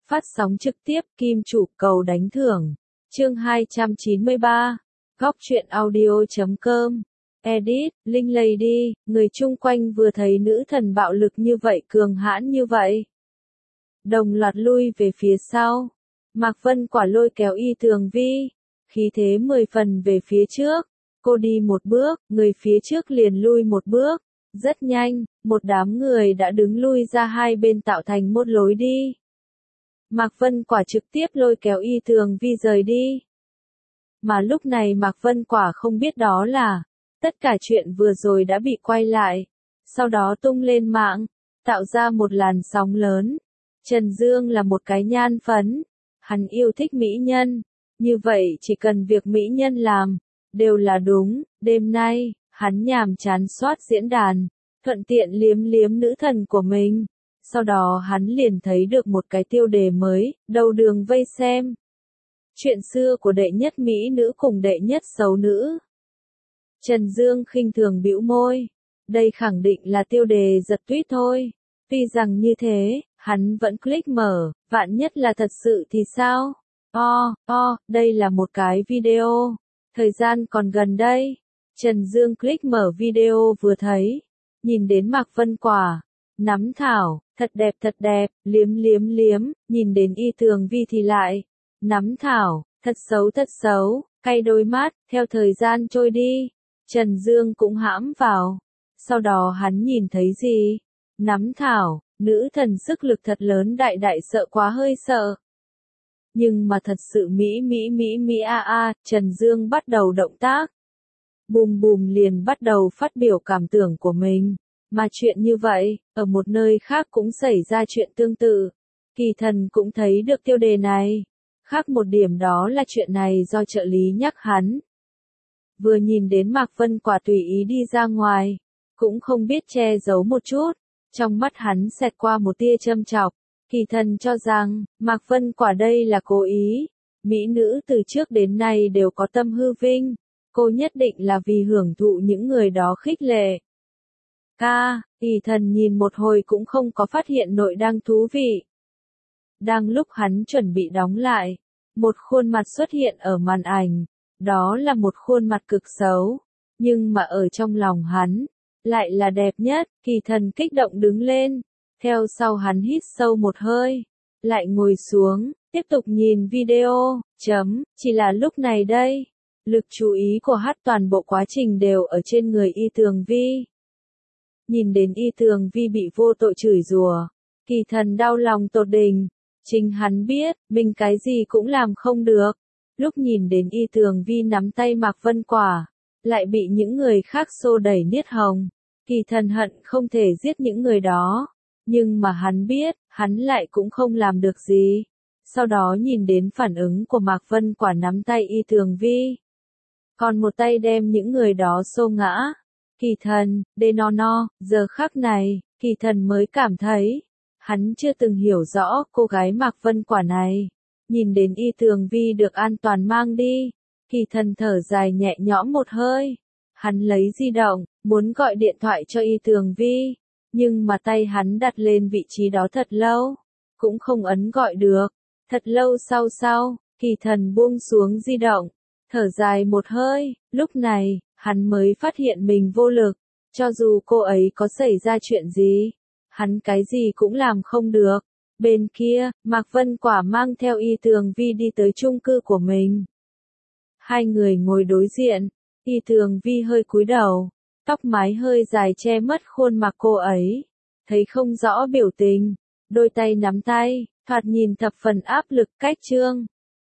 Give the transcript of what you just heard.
Phát sóng trực tiếp Kim Chủ cầu đánh thưởng. Chương 293. Góc truyện audio.com. Edit, Linh Lady, người chung quanh vừa thấy nữ thần bạo lực như vậy, cường hãn như vậy, đồng loạt lui về phía sau. Mạc Vân Quả lôi kéo Y Tường Vi, khí thế 10 phần về phía trước. Cô đi một bước, người phía trước liền lui một bước. Rất nhanh, một đám người đã đứng lui ra hai bên tạo thành một lối đi. Mạc Vân Quả trực tiếp lôi kéo Y Tường Vi rời đi. Mà lúc này Mạc Vân Quả không biết đó là, tất cả chuyện vừa rồi đã bị quay lại, sau đó tung lên mạng, tạo ra một làn sóng lớn. Trần Dương là một cái nhan phấn, hắn yêu thích mỹ nhân, như vậy chỉ cần việc mỹ nhân làm, đều là đúng. Đêm nay, hắn nhàm chán soát diễn đàn, thuận tiện liếm liếm nữ thần của mình. Sau đó hắn liền thấy được một cái tiêu đề mới, đầu đường vây xem. Chuyện xưa của đệ nhất mỹ nữ cùng đệ nhất xấu nữ. Trần Dương khinh thường bĩu môi. Đây khẳng định là tiêu đề giật tweet thôi. Tuy rằng như thế, hắn vẫn click mở, vạn nhất là thật sự thì sao? Đây là một cái video. Thời gian còn gần đây. Trần Dương click mở video vừa thấy. Nhìn đến Mạc Vân Quả. Nắm thảo, thật đẹp, liếm, nhìn đến Y Tường Vi thì lại. Nắm thảo, thật xấu, cay đôi mắt, theo thời gian trôi đi. Trần Dương cũng hãm vào. Sau đó hắn nhìn thấy gì? Nắm thảo, nữ thần sức lực thật lớn, đại sợ quá hơi sợ. Nhưng mà thật sự mỹ Trần Dương bắt đầu động tác. Bùm liền bắt đầu phát biểu cảm tưởng của mình. Mà chuyện như vậy, ở một nơi khác cũng xảy ra chuyện tương tự. Kỳ Thần cũng thấy được tiêu đề này. Khác một điểm đó là chuyện này do trợ lý nhắc hắn. Vừa nhìn đến Mạc Vân Quả tùy ý đi ra ngoài, cũng không biết che giấu một chút. Trong mắt hắn xẹt qua một tia châm chọc. Kỳ Thần cho rằng, Mạc Vân Quả đây là cố ý. Mỹ nữ từ trước đến nay đều có tâm hư vinh. Cô nhất định là vì hưởng thụ những người đó khích lệ. Kỳ Thần nhìn một hồi cũng không có phát hiện nội đang thú vị. Đang lúc hắn chuẩn bị đóng lại, một khuôn mặt xuất hiện ở màn ảnh. Đó là một khuôn mặt cực xấu, nhưng mà ở trong lòng hắn, lại là đẹp nhất. Kỳ Thần kích động đứng lên, theo sau hắn hít sâu một hơi, lại ngồi xuống, tiếp tục nhìn video. Chỉ là lúc này đây, lực chú ý của hắn toàn bộ quá trình đều ở trên người Y Tường Vi. Nhìn đến Y Tường Vi bị vô tội chửi rủa, Kỳ Thần đau lòng tột đỉnh. Chính hắn biết, mình cái gì cũng làm không được. Lúc nhìn đến Y Tường Vi nắm tay Mạc Vân Quả, lại bị những người khác xô đẩy niết hồng. Kỳ Thần hận không thể giết những người đó. Nhưng mà hắn biết, hắn lại cũng không làm được gì. Sau đó nhìn đến phản ứng của Mạc Vân Quả nắm tay Y Tường Vi. Còn một tay đem những người đó xô ngã. Kỳ Thần, giờ khắc này, Kỳ Thần mới cảm thấy, hắn chưa từng hiểu rõ cô gái Mạc Vân Quả này. Nhìn đến Y Tường Vi được an toàn mang đi, Kỳ Thần thở dài nhẹ nhõm một hơi. Hắn lấy di động, muốn gọi điện thoại cho Y Tường Vi, nhưng mà tay hắn đặt lên vị trí đó thật lâu, cũng không ấn gọi được. Thật lâu sau, Kỳ Thần buông xuống di động, thở dài một hơi. Lúc này, hắn mới phát hiện mình vô lực. Cho dù cô ấy có xảy ra chuyện gì, hắn cái gì cũng làm không được. Bên kia, Mạc Vân Quả mang theo Y Tường Vi đi tới chung cư của mình. Hai người ngồi đối diện, Y Tường Vi hơi cúi đầu, tóc mái hơi dài che mất khuôn mặt cô ấy, thấy không rõ biểu tình, đôi tay nắm tay, thoạt nhìn thập phần áp lực. Cách Trương